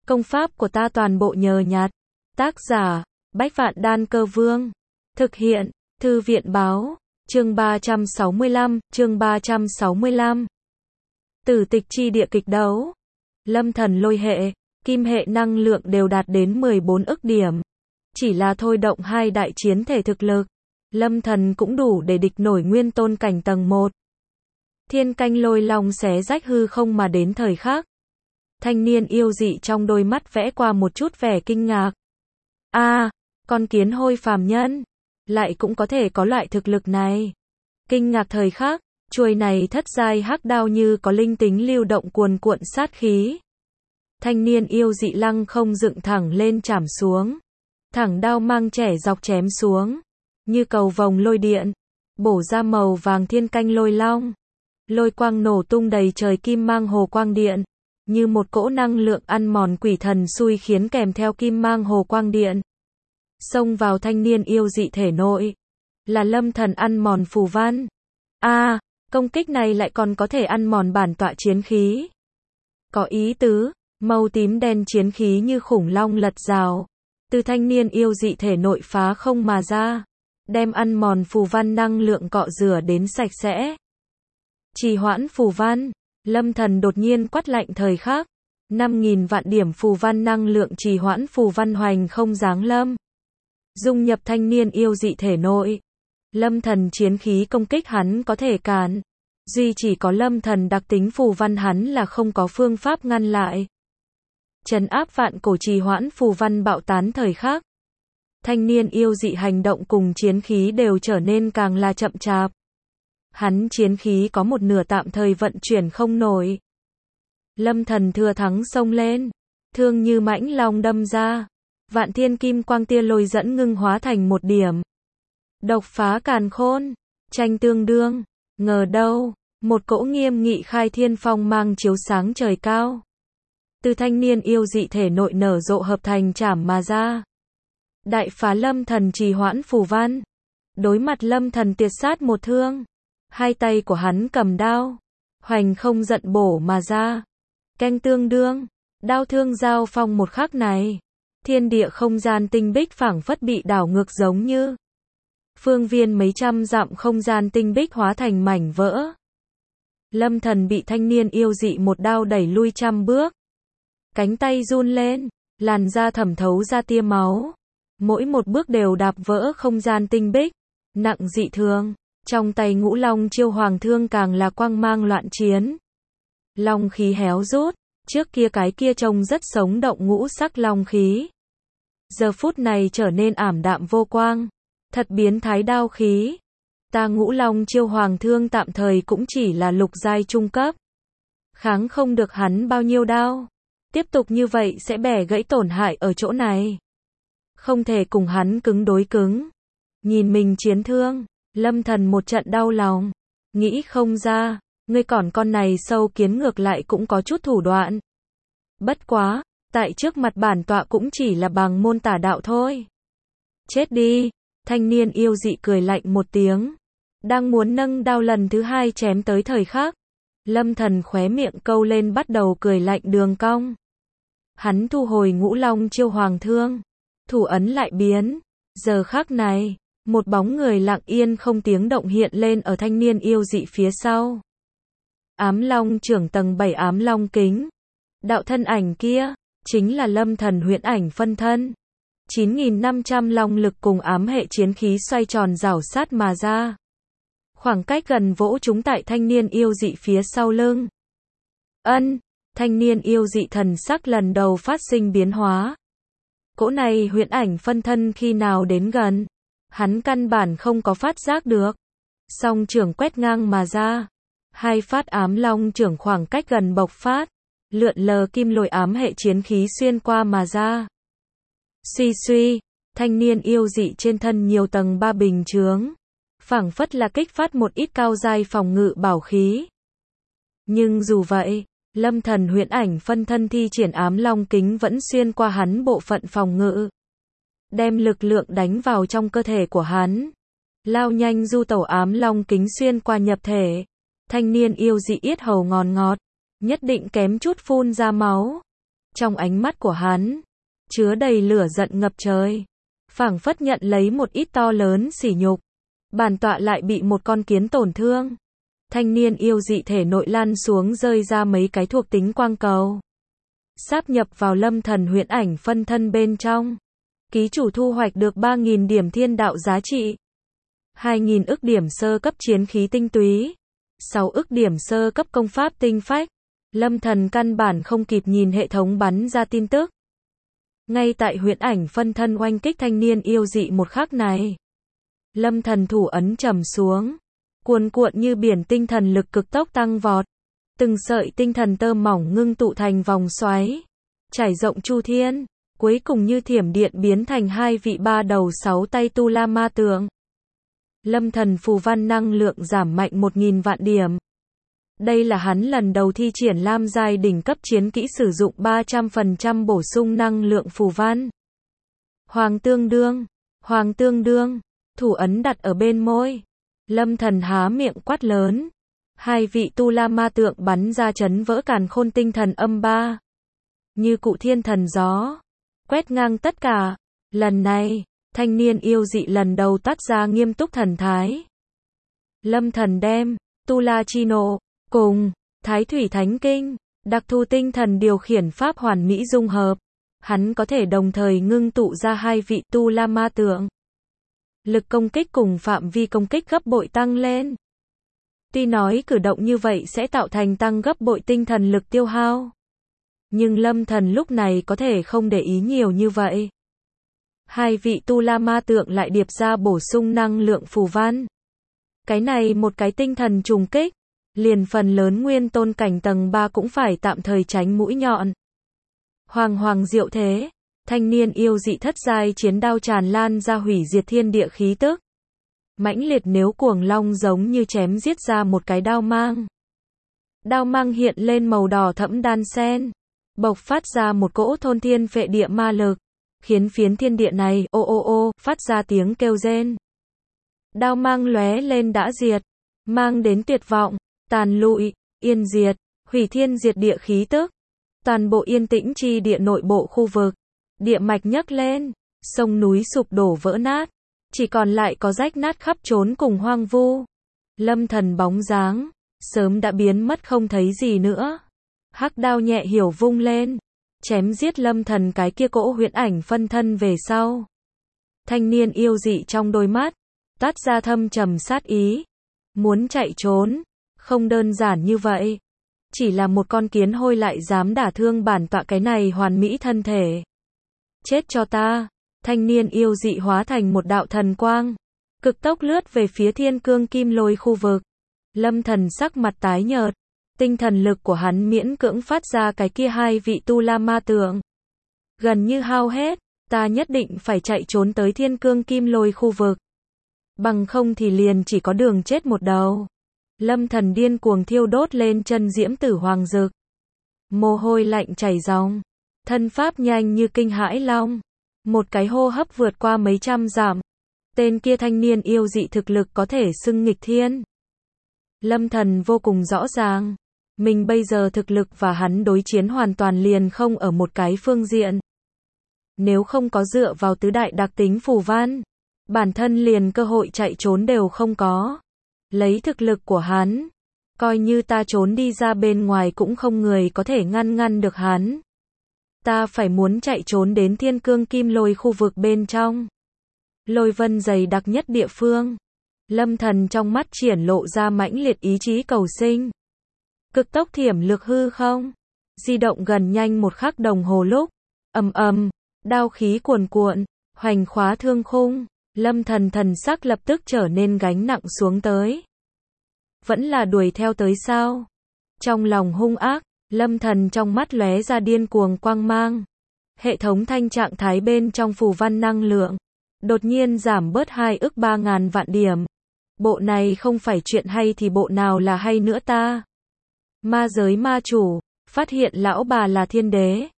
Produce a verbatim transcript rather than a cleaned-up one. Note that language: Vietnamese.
Công pháp của ta toàn bộ nhờ nhặt. Tác giả, Bách Vạn Đan Cơ Vương. Thực hiện, Thư viện Báo. Chương ba trăm sáu mươi lăm, chương ba trăm sáu mươi lăm. Tử tịch chi địa kịch đấu. Lâm Thần lôi hệ, kim hệ năng lượng đều đạt đến mười bốn ức điểm. Chỉ là thôi động hai đại chiến thể thực lực, Lâm Thần cũng đủ để địch nổi nguyên tôn cảnh tầng một. Thiên canh lôi long xé rách hư không mà đến thời khắc. Thanh niên yêu dị trong đôi mắt vẽ qua một chút vẻ kinh ngạc. A, à, con kiến hôi phàm nhân, lại cũng có thể có loại thực lực này. Kinh ngạc thời khắc, chuôi này thất giai hắc đao như có linh tính lưu động cuồn cuộn sát khí. Thanh niên yêu dị lăng không dựng thẳng lên chảm xuống. Thẳng đao mang trẻ dọc chém xuống, như cầu vồng lôi điện, bổ ra màu vàng thiên canh lôi long. Lôi quang nổ tung đầy trời kim mang hồ quang điện, như một cỗ năng lượng ăn mòn quỷ thần xui khiến kèm theo kim mang hồ quang điện. Xông vào thanh niên yêu dị thể nội, là Lâm Thần ăn mòn phù văn. A, à, công kích này lại còn có thể ăn mòn bản tọa chiến khí. Có ý tứ, màu tím đen chiến khí như khủng long lật rào, từ thanh niên yêu dị thể nội phá không mà ra, đem ăn mòn phù văn năng lượng cọ rửa đến sạch sẽ. Trì hoãn phù văn, Lâm Thần đột nhiên quát lạnh thời khắc, năm nghìn vạn điểm phù văn năng lượng trì hoãn phù văn hoành không giáng lâm, dung nhập thanh niên yêu dị thể nội. Lâm Thần chiến khí công kích hắn có thể cản, duy chỉ có Lâm Thần đặc tính phù văn hắn là không có phương pháp ngăn lại. Trấn áp vạn cổ trì hoãn phù văn bạo tán thời khắc, thanh niên yêu dị hành động cùng chiến khí đều trở nên càng là chậm chạp. Hắn chiến khí có một nửa tạm thời vận chuyển không nổi. Lâm Thần thừa thắng xông lên, thương như mãnh long đâm ra, vạn thiên kim quang tia lôi dẫn ngưng hóa thành một điểm. Độc phá càn khôn, tranh tương đương, ngờ đâu, một cỗ nghiêm nghị khai thiên phong mang chiếu sáng trời cao. Từ thanh niên yêu dị thể nội nở rộ hợp thành chảm mà ra. Đại phá Lâm Thần trì hoãn phù văn. Đối mặt Lâm Thần tiệt sát một thương, hai tay của hắn cầm đao, hoành không giận bổ mà ra. Canh tương đương, đao thương giao phong một khắc này, thiên địa không gian tinh bích phảng phất bị đảo ngược giống như phương viên mấy trăm dặm không gian tinh bích hóa thành mảnh vỡ. Lâm Thần bị thanh niên yêu dị một đao đẩy lui trăm bước. Cánh tay run lên, làn da thẩm thấu ra tia máu. Mỗi một bước đều đạp vỡ không gian tinh bích, nặng dị thường. Trong tay ngũ long chiêu hoàng thương càng là quang mang loạn chiến. Long khí héo rút, trước kia cái kia trông rất sống động ngũ sắc long khí. Giờ phút này trở nên ảm đạm vô quang, thật biến thái đao khí. Ta ngũ long chiêu hoàng thương tạm thời cũng chỉ là lục giai trung cấp. Kháng không được hắn bao nhiêu đao. Tiếp tục như vậy sẽ bẻ gãy tổn hại ở chỗ này. Không thể cùng hắn cứng đối cứng. Nhìn mình chiến thương, Lâm Thần một trận đau lòng. Nghĩ không ra, ngươi còn con này sâu kiến ngược lại cũng có chút thủ đoạn. Bất quá, tại trước mặt bản tọa cũng chỉ là bằng môn tả đạo thôi. Chết đi, thanh niên yêu dị cười lạnh một tiếng. Đang muốn nâng đao lần thứ hai chém tới thời khắc. Lâm Thần khóe miệng câu lên bắt đầu cười lạnh đường cong. Hắn thu hồi ngũ long chiêu hoàng thương. Thủ ấn lại biến. Giờ khắc này, một bóng người lặng yên không tiếng động hiện lên ở thanh niên yêu dị phía sau. Ám long trưởng tầng bảy ám long kính. Đạo thân ảnh kia, chính là Lâm Thần huyễn ảnh phân thân. chín nghìn năm trăm long lực cùng ám hệ chiến khí xoay tròn rảo sát mà ra. Khoảng cách gần vỗ chúng tại thanh niên yêu dị phía sau lưng. Ân, thanh niên yêu dị thần sắc lần đầu phát sinh biến hóa. Cỗ này huyễn ảnh phân thân khi nào đến gần, hắn căn bản không có phát giác được. Song trưởng quét ngang mà ra. Hai phát ám long trưởng khoảng cách gần bộc phát. Lượn lờ kim lôi ám hệ chiến khí xuyên qua mà ra. Suy suy, thanh niên yêu dị trên thân nhiều tầng ba bình chướng. Phảng phất là kích phát một ít cao giai phòng ngự bảo khí. Nhưng dù vậy, Lâm Thần huyễn ảnh phân thân thi triển ám long kính vẫn xuyên qua hắn bộ phận phòng ngự. Đem lực lượng đánh vào trong cơ thể của hắn. Lao nhanh du tẩu ám long kính xuyên qua nhập thể. Thanh niên yêu dị yết hầu ngòn ngọt. Nhất định kém chút phun ra máu. Trong ánh mắt của hắn, chứa đầy lửa giận ngập trời. Phảng phất nhận lấy một ít to lớn sỉ nhục. Bản tọa lại bị một con kiến tổn thương. Thanh niên yêu dị thể nội lăn xuống rơi ra mấy cái thuộc tính quang cầu. Sáp nhập vào Lâm Thần huyễn ảnh phân thân bên trong. Ký chủ thu hoạch được ba nghìn điểm thiên đạo giá trị. hai nghìn ức điểm sơ cấp chiến khí tinh túy. sáu ức điểm sơ cấp công pháp tinh phách. Lâm Thần căn bản không kịp nhìn hệ thống bắn ra tin tức. Ngay tại huyễn ảnh phân thân oanh kích thanh niên yêu dị một khắc này. Lâm Thần thủ ấn trầm xuống. Cuồn cuộn như biển tinh thần lực cực tốc tăng vọt. Từng sợi tinh thần tơ mỏng ngưng tụ thành vòng xoáy. Trải rộng chu thiên. Cuối cùng như thiểm điện biến thành hai vị ba đầu sáu tay tu la ma tượng. Lâm Thần phù văn năng lượng giảm mạnh một nghìn vạn điểm. Đây là hắn lần đầu thi triển lam giai đỉnh cấp chiến kỹ sử dụng ba trăm phần trăm bổ sung năng lượng phù văn. Hoàng tương đương, hoàng tương đương, thủ ấn đặt ở bên môi. Lâm Thần há miệng quát lớn. Hai vị tu la ma tượng bắn ra chấn vỡ càn khôn tinh thần âm ba. Như cụ thiên thần gió. Quét ngang tất cả. Lần này, thanh niên yêu dị lần đầu toát ra nghiêm túc thần thái. Lâm Thần đem, tu la chi nộ, cùng, thái thủy thánh kinh, đặc thù tinh thần điều khiển pháp hoàn mỹ dung hợp. Hắn có thể đồng thời ngưng tụ ra hai vị tu la ma tượng. Lực công kích cùng phạm vi công kích gấp bội tăng lên. Tuy nói cử động như vậy sẽ tạo thành tăng gấp bội tinh thần lực tiêu hao. Nhưng Lâm Thần lúc này có thể không để ý nhiều như vậy. Hai vị tu la ma tượng lại điệp ra bổ sung năng lượng phù văn. Cái này một cái tinh thần trùng kích. Liền phần lớn nguyên tôn cảnh tầng ba cũng phải tạm thời tránh mũi nhọn. Hoàng hoàng diệu thế. Thanh niên yêu dị thất giai chiến đao tràn lan ra hủy diệt thiên địa khí tức. Mãnh liệt nếu cuồng long giống như chém giết ra một cái đao mang. Đao mang hiện lên màu đỏ thẫm đan sen. Bộc phát ra một cỗ thôn thiên phệ địa ma lực. Khiến phiến thiên địa này ô ô ô phát ra tiếng kêu rên. Đao mang lóe lên đã diệt. Mang đến tuyệt vọng, tàn lụi, yên diệt, hủy thiên diệt địa khí tức. Toàn bộ yên tĩnh chi địa nội bộ khu vực. Địa mạch nhấc lên. Sông núi sụp đổ vỡ nát. Chỉ còn lại có rách nát khắp trốn cùng hoang vu. Lâm Thần bóng dáng. Sớm đã biến mất không thấy gì nữa. Hắc đao nhẹ hiểu vung lên. Chém giết Lâm Thần cái kia cỗ huyễn ảnh phân thân về sau. Thanh niên yêu dị trong đôi mắt. Toát ra thâm trầm sát ý. Muốn chạy trốn. Không đơn giản như vậy. Chỉ là một con kiến hôi lại dám đả thương bản tọa cái này hoàn mỹ thân thể. Chết cho ta. Thanh niên yêu dị hóa thành một đạo thần quang. Cực tốc lướt về phía thiên cương kim lôi khu vực. Lâm Thần sắc mặt tái nhợt. Tinh thần lực của hắn miễn cưỡng phát ra cái kia hai vị tu la ma tượng. Gần như hao hết. Ta nhất định phải chạy trốn tới thiên cương kim lôi khu vực. Bằng không thì liền chỉ có đường chết một đầu. Lâm Thần điên cuồng thiêu đốt lên chân diễm tử hoàng dực. Mồ hôi lạnh chảy ròng. Thân pháp nhanh như kinh hãi long. Một cái hô hấp vượt qua mấy trăm dặm. Tên kia thanh niên yêu dị thực lực có thể xưng nghịch thiên. Lâm Thần vô cùng rõ ràng. Mình bây giờ thực lực và hắn đối chiến hoàn toàn liền không ở một cái phương diện. Nếu không có dựa vào tứ đại đặc tính phù văn. Bản thân liền cơ hội chạy trốn đều không có. Lấy thực lực của hắn. Coi như ta trốn đi ra bên ngoài cũng không người có thể ngăn ngăn được hắn. Ta phải muốn chạy trốn đến thiên cương kim lôi khu vực bên trong. Lôi vân dày đặc nhất địa phương. Lâm Thần trong mắt triển lộ ra mãnh liệt ý chí cầu sinh. Cực tốc thiểm lược hư không. Di động gần nhanh một khắc đồng hồ lúc. Ầm ầm, đao khí cuồn cuộn, hoành khóa thương khung. Lâm Thần thần sắc lập tức trở nên gánh nặng xuống tới. Vẫn là đuổi theo tới sao? Trong lòng hung ác, Lâm Thần trong mắt lóe ra điên cuồng quang mang. Hệ thống thanh trạng thái bên trong phù văn năng lượng. Đột nhiên giảm bớt hai ức ba ngàn vạn điểm. Bộ này không phải chuyện hay thì bộ nào là hay nữa ta? Ma giới ma chủ, phát hiện lão bà là thiên đế.